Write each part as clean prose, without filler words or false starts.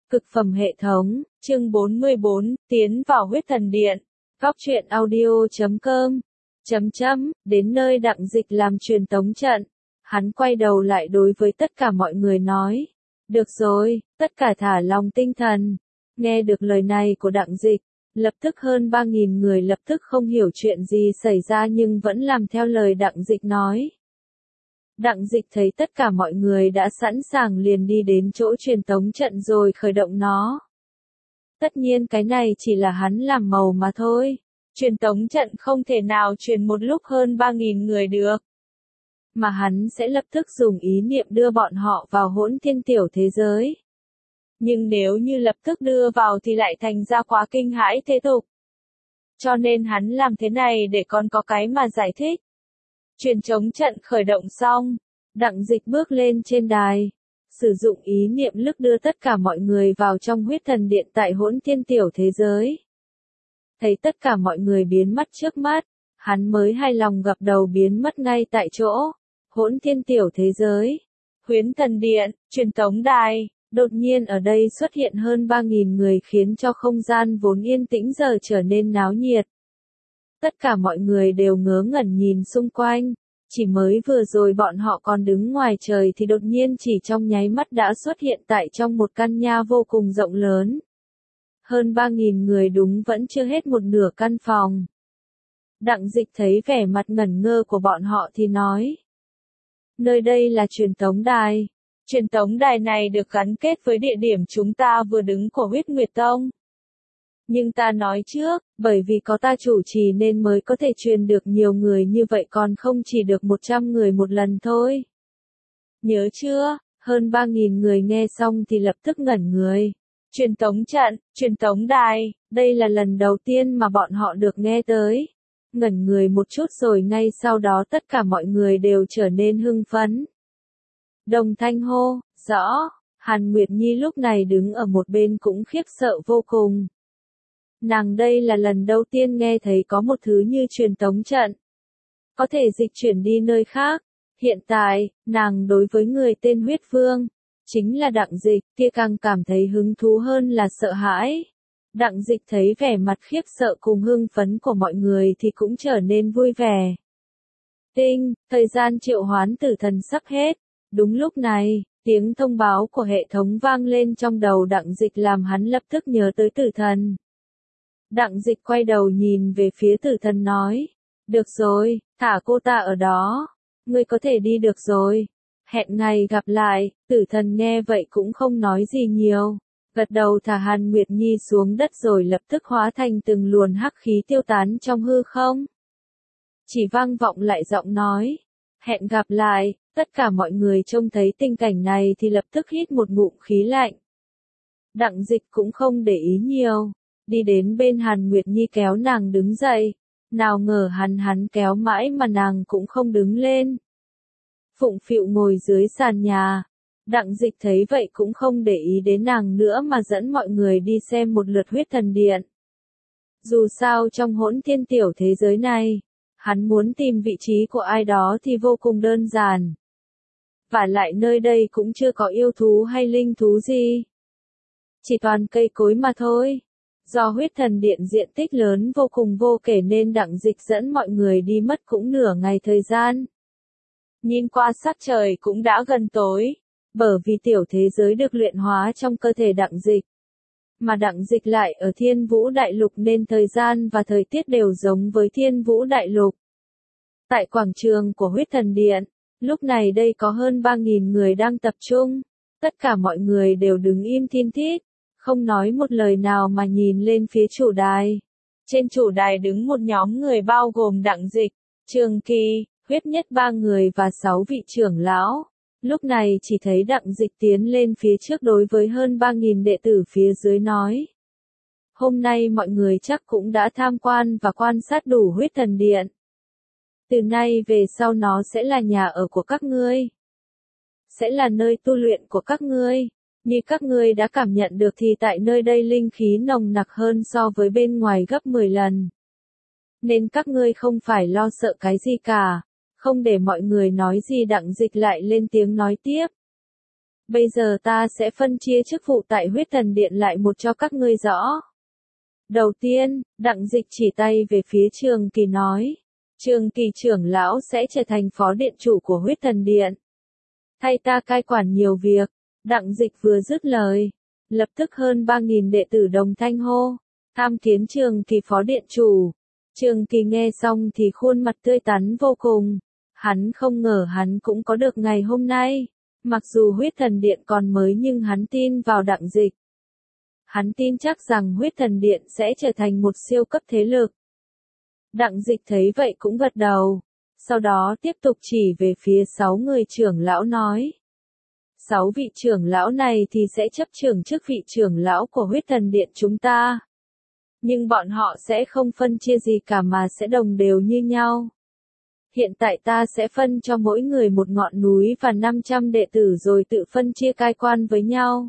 Cực phẩm hệ thống, chương 44, tiến vào huyết thần điện. Góc truyện audio.com. Đến nơi Đặng Dịch làm truyền tống trận. Hắn quay đầu lại đối với tất cả mọi người nói. Được rồi, tất cả thả lòng tinh thần. Nghe được lời này của Đặng Dịch, lập tức hơn 3.000 người lập tức không hiểu chuyện gì xảy ra nhưng vẫn làm theo lời Đặng Dịch nói. Đặng Dịch thấy tất cả mọi người đã sẵn sàng liền đi đến chỗ truyền tống trận rồi khởi động nó. Tất nhiên cái này chỉ là hắn làm màu mà thôi. Truyền tống trận không thể nào truyền một lúc hơn 3.000 người được. Mà hắn sẽ lập tức dùng ý niệm đưa bọn họ vào hỗn thiên tiểu thế giới. Nhưng nếu như lập tức đưa vào thì lại thành ra quá kinh hãi thế tục. Cho nên hắn làm thế này để còn có cái mà giải thích. Truyền tống trận khởi động xong, Đặng Dịch bước lên trên đài, sử dụng ý niệm lức đưa tất cả mọi người vào trong huyết thần điện tại hỗn thiên tiểu thế giới. Thấy tất cả mọi người biến mất trước mắt, hắn mới hài lòng gập đầu biến mất ngay tại chỗ. Hỗn thiên tiểu thế giới, huyễn thần điện, truyền tống đài, đột nhiên ở đây xuất hiện hơn 3.000 người khiến cho không gian vốn yên tĩnh giờ trở nên náo nhiệt. Tất cả mọi người đều ngớ ngẩn nhìn xung quanh, chỉ mới vừa rồi bọn họ còn đứng ngoài trời thì đột nhiên chỉ trong nháy mắt đã xuất hiện tại trong một căn nhà vô cùng rộng lớn. Hơn 3.000 người đúng vẫn chưa hết một nửa căn phòng. Đặng Dịch thấy vẻ mặt ngẩn ngơ của bọn họ thì nói. Nơi đây là truyền tống đài. Truyền tống đài này được gắn kết với địa điểm chúng ta vừa đứng của huyết nguyệt tông. Nhưng ta nói trước, bởi vì có ta chủ trì nên mới có thể truyền được nhiều người như vậy còn không chỉ được 100 người một lần thôi. Nhớ chưa, hơn 3.000 người nghe xong thì lập tức ngẩn người. Truyền tống trận, truyền tống đài, đây là lần đầu tiên mà bọn họ được nghe tới. Ngẩn người một chút rồi ngay sau đó tất cả mọi người đều trở nên hưng phấn. Đồng thanh hô, rõ, Hàn Nguyệt Nhi lúc này đứng ở một bên cũng khiếp sợ vô cùng. Nàng đây là lần đầu tiên nghe thấy có một thứ như truyền tống trận. Có thể dịch chuyển đi nơi khác. Hiện tại, nàng đối với người tên Huyết Vương, chính là Đặng Dịch, kia càng cảm thấy hứng thú hơn là sợ hãi. Đặng Dịch thấy vẻ mặt khiếp sợ cùng hưng phấn của mọi người thì cũng trở nên vui vẻ. Thời gian triệu hoán tử thần sắp hết. Đúng lúc này, tiếng thông báo của hệ thống vang lên trong đầu Đặng Dịch làm hắn lập tức nhớ tới tử thần. Đặng Dịch quay đầu nhìn về phía tử thần nói. Được rồi, thả cô ta ở đó. Ngươi có thể đi được rồi. Hẹn ngày gặp lại, tử thần nghe vậy cũng không nói gì nhiều. Gật đầu thả Hàn Nguyệt Nhi xuống đất rồi lập tức hóa thành từng luồn hắc khí tiêu tán trong hư không. Chỉ vang vọng lại giọng nói. Hẹn gặp lại, tất cả mọi người trông thấy tình cảnh này thì lập tức hít một ngụm khí lạnh. Đặng Dịch cũng không để ý nhiều. Đi đến bên Hàn Nguyệt Nhi kéo nàng đứng dậy. Nào ngờ hắn kéo mãi mà nàng cũng không đứng lên. Phụng phịu ngồi dưới sàn nhà. Đặng Dịch thấy vậy cũng không để ý đến nàng nữa mà dẫn mọi người đi xem một lượt huyết thần điện. Dù sao trong hỗn thiên tiểu thế giới này, hắn muốn tìm vị trí của ai đó thì vô cùng đơn giản. Vả lại nơi đây cũng chưa có yêu thú hay linh thú gì. Chỉ toàn cây cối mà thôi. Do huyết thần điện diện tích lớn vô cùng vô kể nên Đặng Dịch dẫn mọi người đi mất cũng nửa ngày thời gian. Nhìn qua sắc trời cũng đã gần tối. Bởi vì tiểu thế giới được luyện hóa trong cơ thể Đặng Dịch. Mà Đặng Dịch lại ở Thiên Vũ Đại Lục nên thời gian và thời tiết đều giống với Thiên Vũ Đại Lục. Tại quảng trường của huyết thần điện, lúc này đây có hơn 3.000 người đang tập trung. Tất cả mọi người đều đứng im thin thít, không nói một lời nào mà nhìn lên phía chủ đài. Trên chủ đài đứng một nhóm người bao gồm Đặng Dịch, Trường Kỳ, Huyết Nhất 3 người và 6 vị trưởng lão. Lúc này chỉ thấy Đặng Dịch tiến lên phía trước đối với hơn 3.000 đệ tử phía dưới nói. Hôm nay mọi người chắc cũng đã tham quan và quan sát đủ huyết thần điện. Từ nay về sau nó sẽ là nhà ở của các ngươi. Sẽ là nơi tu luyện của các ngươi. Như các ngươi đã cảm nhận được thì tại nơi đây linh khí nồng nặc hơn so với bên ngoài gấp 10 lần. Nên các ngươi không phải lo sợ cái gì cả. Không để mọi người nói gì Đặng Dịch lại lên tiếng nói tiếp. Bây giờ ta sẽ phân chia chức vụ tại huyết thần điện lại một cho các ngươi rõ. Đầu tiên, Đặng Dịch chỉ tay về phía Trường Kỳ nói. Trường Kỳ trưởng lão sẽ trở thành phó điện chủ của huyết thần điện. Thay ta cai quản nhiều việc. Đặng Dịch vừa dứt lời. Lập tức hơn 3.000 đệ tử đồng thanh hô. Tham kiến Trường Kỳ phó điện chủ. Trường Kỳ nghe xong thì khuôn mặt tươi tắn vô cùng. Hắn không ngờ hắn cũng có được ngày hôm nay. Mặc dù huyết thần điện còn mới nhưng hắn tin vào Đặng Dịch. Hắn tin chắc rằng huyết thần điện sẽ trở thành một siêu cấp thế lực. Đặng Dịch thấy vậy cũng gật đầu. Sau đó tiếp tục chỉ về phía 6 người trưởng lão nói. 6 vị trưởng lão này thì sẽ chấp trưởng chức vị trưởng lão của huyết thần điện chúng ta. Nhưng bọn họ sẽ không phân chia gì cả mà sẽ đồng đều như nhau. Hiện tại ta sẽ phân cho mỗi người một ngọn núi và 500 đệ tử rồi tự phân chia cai quan với nhau.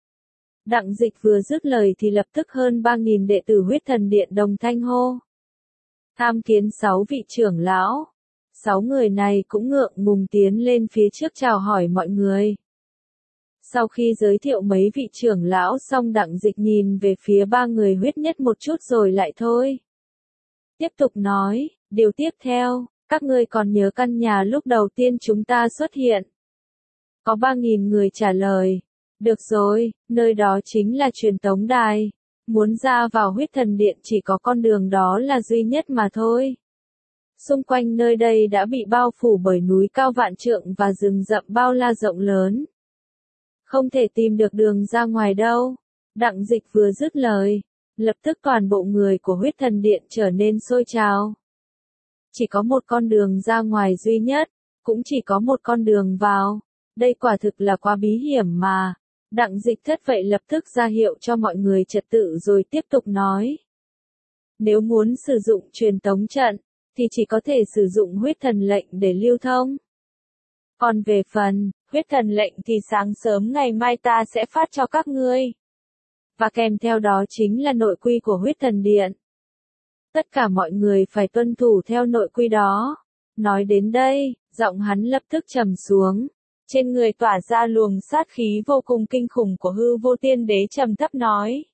Đặng Dịch vừa dứt lời thì lập tức hơn 3.000 đệ tử huyết thần điện đồng thanh hô. Tham kiến 6 vị trưởng lão. 6 người này cũng ngượng ngùng tiến lên phía trước chào hỏi mọi người. Sau khi giới thiệu mấy vị trưởng lão xong Đặng Dịch nhìn về phía 3 người huyết nhất một chút rồi lại thôi. Tiếp tục nói, điều tiếp theo, các ngươi còn nhớ căn nhà lúc đầu tiên chúng ta xuất hiện. Có 3.000 người trả lời. Được rồi, nơi đó chính là truyền tống đài. Muốn ra vào huyết thần điện chỉ có con đường đó là duy nhất mà thôi. Xung quanh nơi đây đã bị bao phủ bởi núi cao vạn trượng và rừng rậm bao la rộng lớn. Không thể tìm được đường ra ngoài đâu. Đặng Dịch vừa dứt lời. Lập tức toàn bộ người của huyết thần điện trở nên sôi trào. Chỉ có một con đường ra ngoài duy nhất. Cũng chỉ có một con đường vào. Đây quả thực là quá bí hiểm mà. Đặng Dịch thất vậy lập tức ra hiệu cho mọi người trật tự rồi tiếp tục nói. Nếu muốn sử dụng truyền tống trận, thì chỉ có thể sử dụng huyết thần lệnh để lưu thông. Còn về phần, huyết thần lệnh thì sáng sớm ngày mai ta sẽ phát cho các ngươi. Và kèm theo đó chính là nội quy của huyết thần điện. Tất cả mọi người phải tuân thủ theo nội quy đó. Nói đến đây, giọng hắn lập tức trầm xuống. Trên người tỏa ra luồng sát khí vô cùng kinh khủng của hư vô tiên đế trầm thấp nói.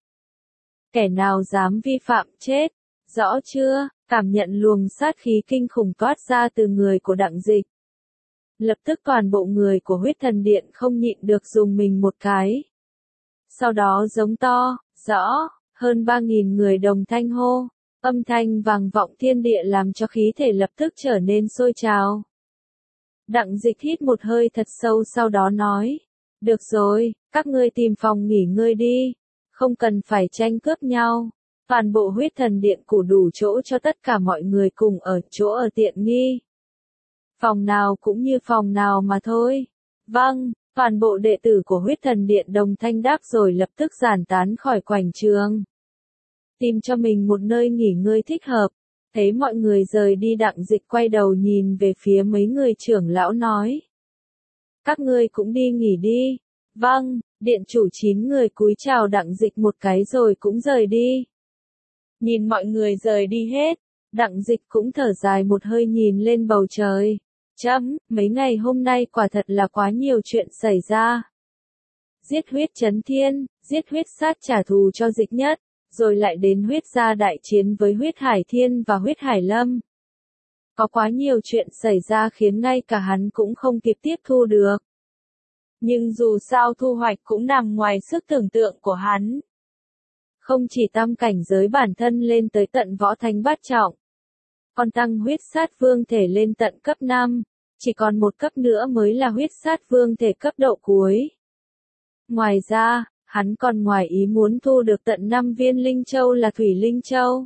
Kẻ nào dám vi phạm chết, rõ chưa, cảm nhận luồng sát khí kinh khủng toát ra từ người của Đặng Dịch. Lập tức toàn bộ người của huyết thần điện không nhịn được dùng mình một cái. Sau đó giống to, rõ, hơn 3.000 người đồng thanh hô, âm thanh vang vọng thiên địa làm cho khí thể lập tức trở nên sôi trào. Đặng Dịch hít một hơi thật sâu sau đó nói, được rồi, các ngươi tìm phòng nghỉ ngơi đi, không cần phải tranh cướp nhau, toàn bộ huyết thần điện đủ đủ chỗ cho tất cả mọi người cùng ở chỗ ở tiện nghi. Phòng nào cũng như phòng nào mà thôi. Vâng, toàn bộ đệ tử của huyết thần điện đồng thanh đáp rồi lập tức giải tán khỏi quảng trường. Tìm cho mình một nơi nghỉ ngơi thích hợp. Thấy mọi người rời đi Đặng Dịch quay đầu nhìn về phía mấy người trưởng lão nói. Các ngươi cũng đi nghỉ đi. Vâng, điện chủ 9 người cúi chào Đặng Dịch một cái rồi cũng rời đi. Nhìn mọi người rời đi hết, Đặng Dịch cũng thở dài một hơi nhìn lên bầu trời. Mấy ngày hôm nay quả thật là quá nhiều chuyện xảy ra. Giết huyết chấn thiên, giết huyết sát trả thù cho Dịch Nhất. Rồi lại đến huyết gia đại chiến với huyết hải thiên và huyết hải lâm. Có quá nhiều chuyện xảy ra khiến ngay cả hắn cũng không kịp tiếp thu được. Nhưng dù sao thu hoạch cũng nằm ngoài sức tưởng tượng của hắn. Không chỉ tăng cảnh giới bản thân lên tới tận võ thánh bát trọng. Còn tăng huyết sát vương thể lên tận cấp 5. Chỉ còn một cấp nữa mới là huyết sát vương thể cấp độ cuối. Ngoài ra, hắn còn ngoài ý muốn thu được tận 5 viên linh châu là thủy linh châu,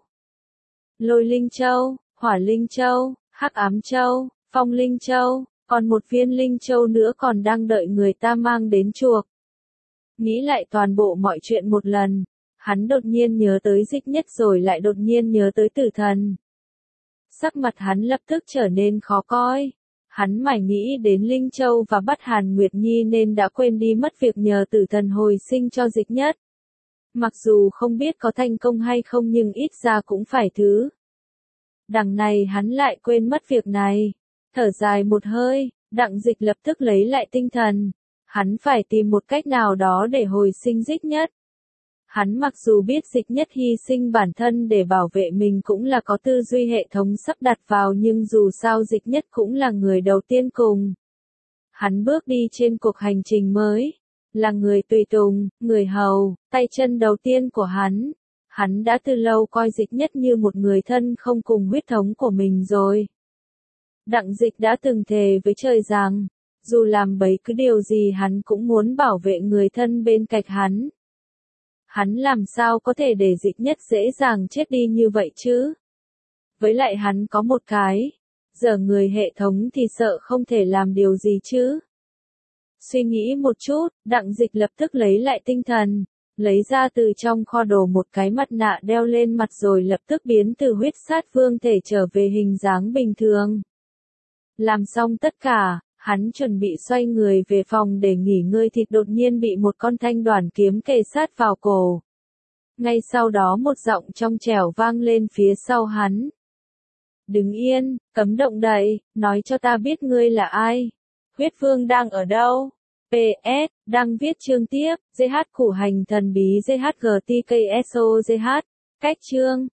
lôi linh châu, hỏa linh châu, hắc ám châu, phong linh châu, còn một viên linh châu nữa còn đang đợi người ta mang đến chuộc. Nghĩ lại toàn bộ mọi chuyện một lần, hắn đột nhiên nhớ tới Dịch Nhất rồi lại đột nhiên nhớ tới Tử Thần. Sắc mặt hắn lập tức trở nên khó coi. Hắn mải nghĩ đến Linh Châu và bắt Hàn Nguyệt Nhi nên đã quên đi mất việc nhờ Tử Thần hồi sinh cho Dịch Nhất. Mặc dù không biết có thành công hay không nhưng ít ra cũng phải thứ. Đằng này hắn lại quên mất việc này. Thở dài một hơi, Đặng Dịch lập tức lấy lại tinh thần. Hắn phải tìm một cách nào đó để hồi sinh Dịch Nhất. Hắn mặc dù biết Dịch Nhất hy sinh bản thân để bảo vệ mình cũng là có tư duy hệ thống sắp đặt vào, nhưng dù sao Dịch Nhất cũng là người đầu tiên cùng hắn bước đi trên cuộc hành trình mới, là người tùy tùng, người hầu, tay chân đầu tiên của hắn. Hắn đã từ lâu coi Dịch Nhất như một người thân không cùng huyết thống của mình rồi. Đặng Dịch đã từng thề với trời rằng, dù làm bất cứ điều gì hắn cũng muốn bảo vệ người thân bên cạnh hắn. Hắn làm sao có thể để Dịch Nhất dễ dàng chết đi như vậy chứ? Với lại hắn có một cái, giờ người hệ thống thì sợ không thể làm điều gì chứ? Suy nghĩ một chút, Đặng Dịch lập tức lấy lại tinh thần, lấy ra từ trong kho đồ một cái mặt nạ đeo lên mặt rồi lập tức biến từ huyết sát vương thể trở về hình dáng bình thường. Làm xong tất cả, hắn chuẩn bị xoay người về phòng để nghỉ ngơi thì đột nhiên bị một con thanh đoản kiếm kề sát vào cổ. Ngay sau đó một giọng trong trẻo vang lên phía sau hắn. Đứng yên, cấm động đậy, nói cho ta biết ngươi là ai. Huyết vương đang ở đâu? PS, đang viết chương tiếp, GH củ hành thần bí GHGTKSO GH, cách chương.